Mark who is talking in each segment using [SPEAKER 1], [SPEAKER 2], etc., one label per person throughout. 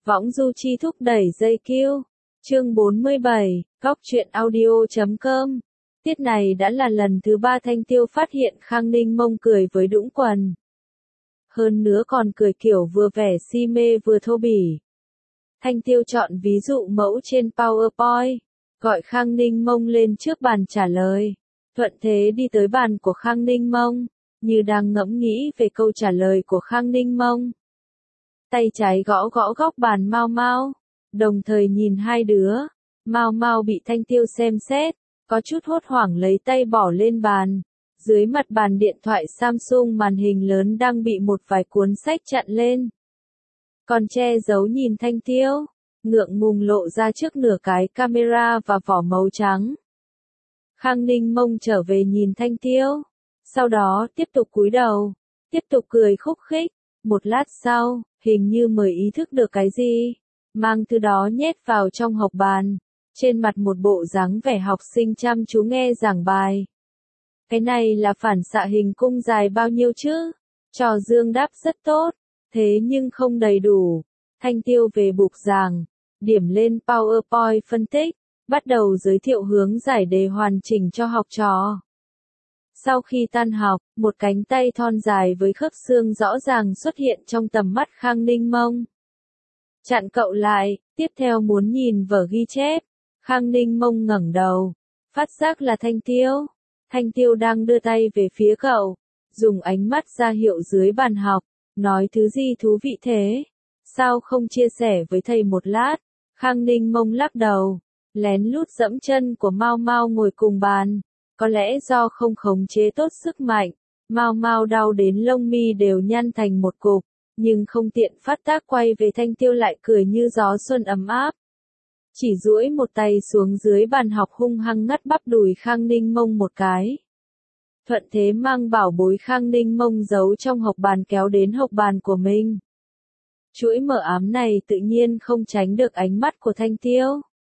[SPEAKER 1] Võng du chi thúc đẩy dây kiêu. Chương 47, Góc truyện audio.com. Tiết này đã là lần thứ 3 Thanh Tiêu phát hiện Khang Ninh Mông cười với Đũng Quần. Hơn nữa còn cười kiểu vừa vẻ si mê vừa thô bỉ. Thanh Tiêu chọn ví dụ mẫu trên PowerPoint, gọi Khang Ninh Mông lên trước bàn trả lời. Thuận thế đi tới bàn của Khang Ninh Mông, như đang ngẫm nghĩ về câu trả lời của Khang Ninh Mông. Tay trái gõ gõ góc bàn Mao Mao, đồng thời nhìn hai đứa. Mao Mao bị Thanh Tiêu xem xét, có chút hốt hoảng lấy tay bỏ lên bàn. Dưới mặt bàn điện thoại Samsung màn hình lớn đang bị một vài cuốn sách chặn lên. Còn che giấu nhìn Thanh Tiêu, ngượng ngùng lộ ra trước nửa cái camera và vỏ màu trắng. Khang Ninh Mông trở về nhìn Thanh Tiêu, sau đó tiếp tục cúi đầu, tiếp tục cười khúc khích. Một lát sau, hình như mới ý thức được cái gì, mang thứ đó nhét vào trong hộc bàn, trên mặt một bộ dáng vẻ học sinh chăm chú nghe giảng bài. Cái này là phản xạ hình cung dài bao nhiêu chứ? Trò Dương đáp rất tốt, thế nhưng không đầy đủ. Thanh Tiêu về bục giảng, điểm lên PowerPoint phân tích, bắt đầu giới thiệu hướng giải đề hoàn chỉnh cho học trò. Sau khi tan học, một cánh tay thon dài với khớp xương rõ ràng xuất hiện trong tầm mắt Khang Ninh Mông. Chặn cậu lại, tiếp theo muốn nhìn vở ghi chép. Khang Ninh Mông ngẩng đầu, phát giác là Thanh Tiêu. Thanh Tiêu đang đưa tay về phía cậu, dùng ánh mắt ra hiệu dưới bàn học, nói thứ gì thú vị thế? Sao không chia sẻ với thầy một lát? Khang Ninh Mông lắc đầu, lén lút dẫm chân của Mao Mao ngồi cùng bàn. Có lẽ do không khống chế tốt sức mạnh, Mao Mao đau đến lông mi đều nhăn thành một cục, nhưng không tiện phát tác quay về Thanh Tiêu lại cười như gió xuân ấm áp. Chỉ duỗi một tay xuống dưới bàn học hung hăng ngắt bắp đùi Khang Ninh Mông một cái. Thuận thế mang bảo bối Khang Ninh Mông giấu trong hộc bàn kéo đến hộc bàn của mình. Chuỗi mờ ám này tự nhiên không tránh được ánh mắt của Thanh Tiêu.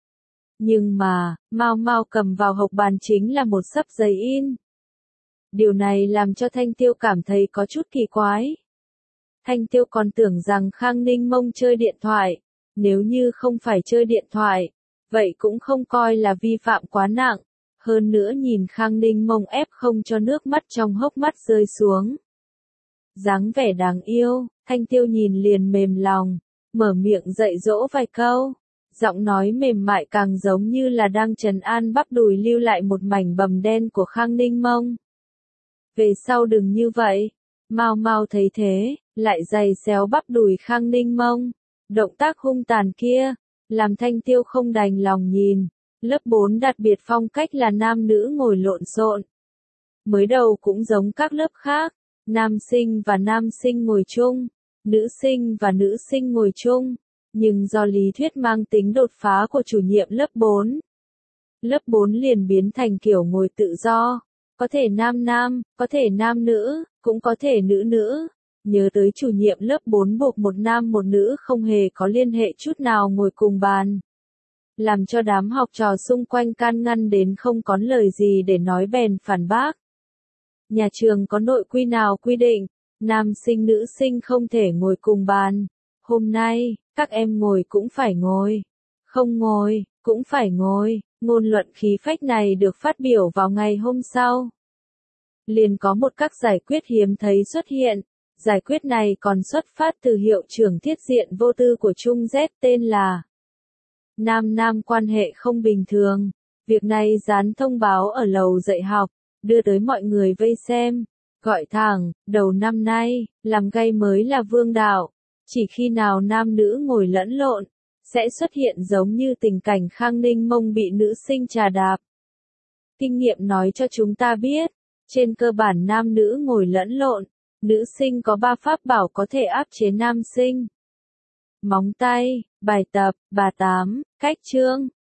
[SPEAKER 1] Nhưng mà, Mao Mao cầm vào hộc bàn chính là một xấp giấy in. Điều này làm cho Thanh Tiêu cảm thấy có chút kỳ quái. Thanh Tiêu còn tưởng rằng Khang Ninh Mông chơi điện thoại. Nếu như không phải chơi điện thoại, vậy cũng không coi là vi phạm quá nặng. Hơn nữa nhìn Khang Ninh Mông ép không cho nước mắt trong hốc mắt rơi xuống. Dáng vẻ đáng yêu, Thanh Tiêu nhìn liền mềm lòng, mở miệng dạy dỗ vài câu. Giọng nói mềm mại càng giống như là đang trấn an bắp đùi lưu lại một mảnh bầm đen của Khang Ninh Mông. Về sau đừng như vậy. Mao Mao thấy thế, lại giày xéo bắp đùi Khang Ninh Mông. Động tác hung tàn kia, làm Thanh Tiêu không đành lòng nhìn. Lớp 4 đặc biệt phong cách là nam nữ ngồi lộn xộn. Mới đầu cũng giống các lớp khác, nam sinh và nam sinh ngồi chung, nữ sinh và nữ sinh ngồi chung. Nhưng do lý thuyết mang tính đột phá của chủ nhiệm lớp 4. Lớp 4 liền biến thành kiểu ngồi tự do. Có thể nam nam, có thể nam nữ, cũng có thể nữ nữ. Nhớ tới chủ nhiệm lớp 4 buộc một nam một nữ không hề có liên hệ chút nào ngồi cùng bàn. Làm cho đám học trò xung quanh can ngăn đến không có lời gì để nói bèn phản bác. Nhà trường có nội quy nào quy định, nam sinh nữ sinh không thể ngồi cùng bàn. Hôm nay, các em ngồi cũng phải ngồi. Không ngồi, cũng phải ngồi. Ngôn luận khí phách này được phát biểu vào ngày hôm sau. Liền có một các giải quyết hiếm thấy xuất hiện. Giải quyết này còn xuất phát từ hiệu trưởng thiết diện vô tư của Trung Z tên là Nam Nam quan hệ không bình thường. Việc này dán thông báo ở lầu dạy học, đưa tới mọi người vây xem. Gọi thẳng, đầu năm nay, làm gay mới là vương đạo. Chỉ khi nào nam nữ ngồi lẫn lộn, sẽ xuất hiện giống như tình cảnh Khang Ninh Mông bị nữ sinh trà đạp. Kinh nghiệm nói cho chúng ta biết, trên cơ bản nam nữ ngồi lẫn lộn, nữ sinh có 3 pháp bảo có thể áp chế nam sinh. Móng tay, bài tập, bà tám, cách chương,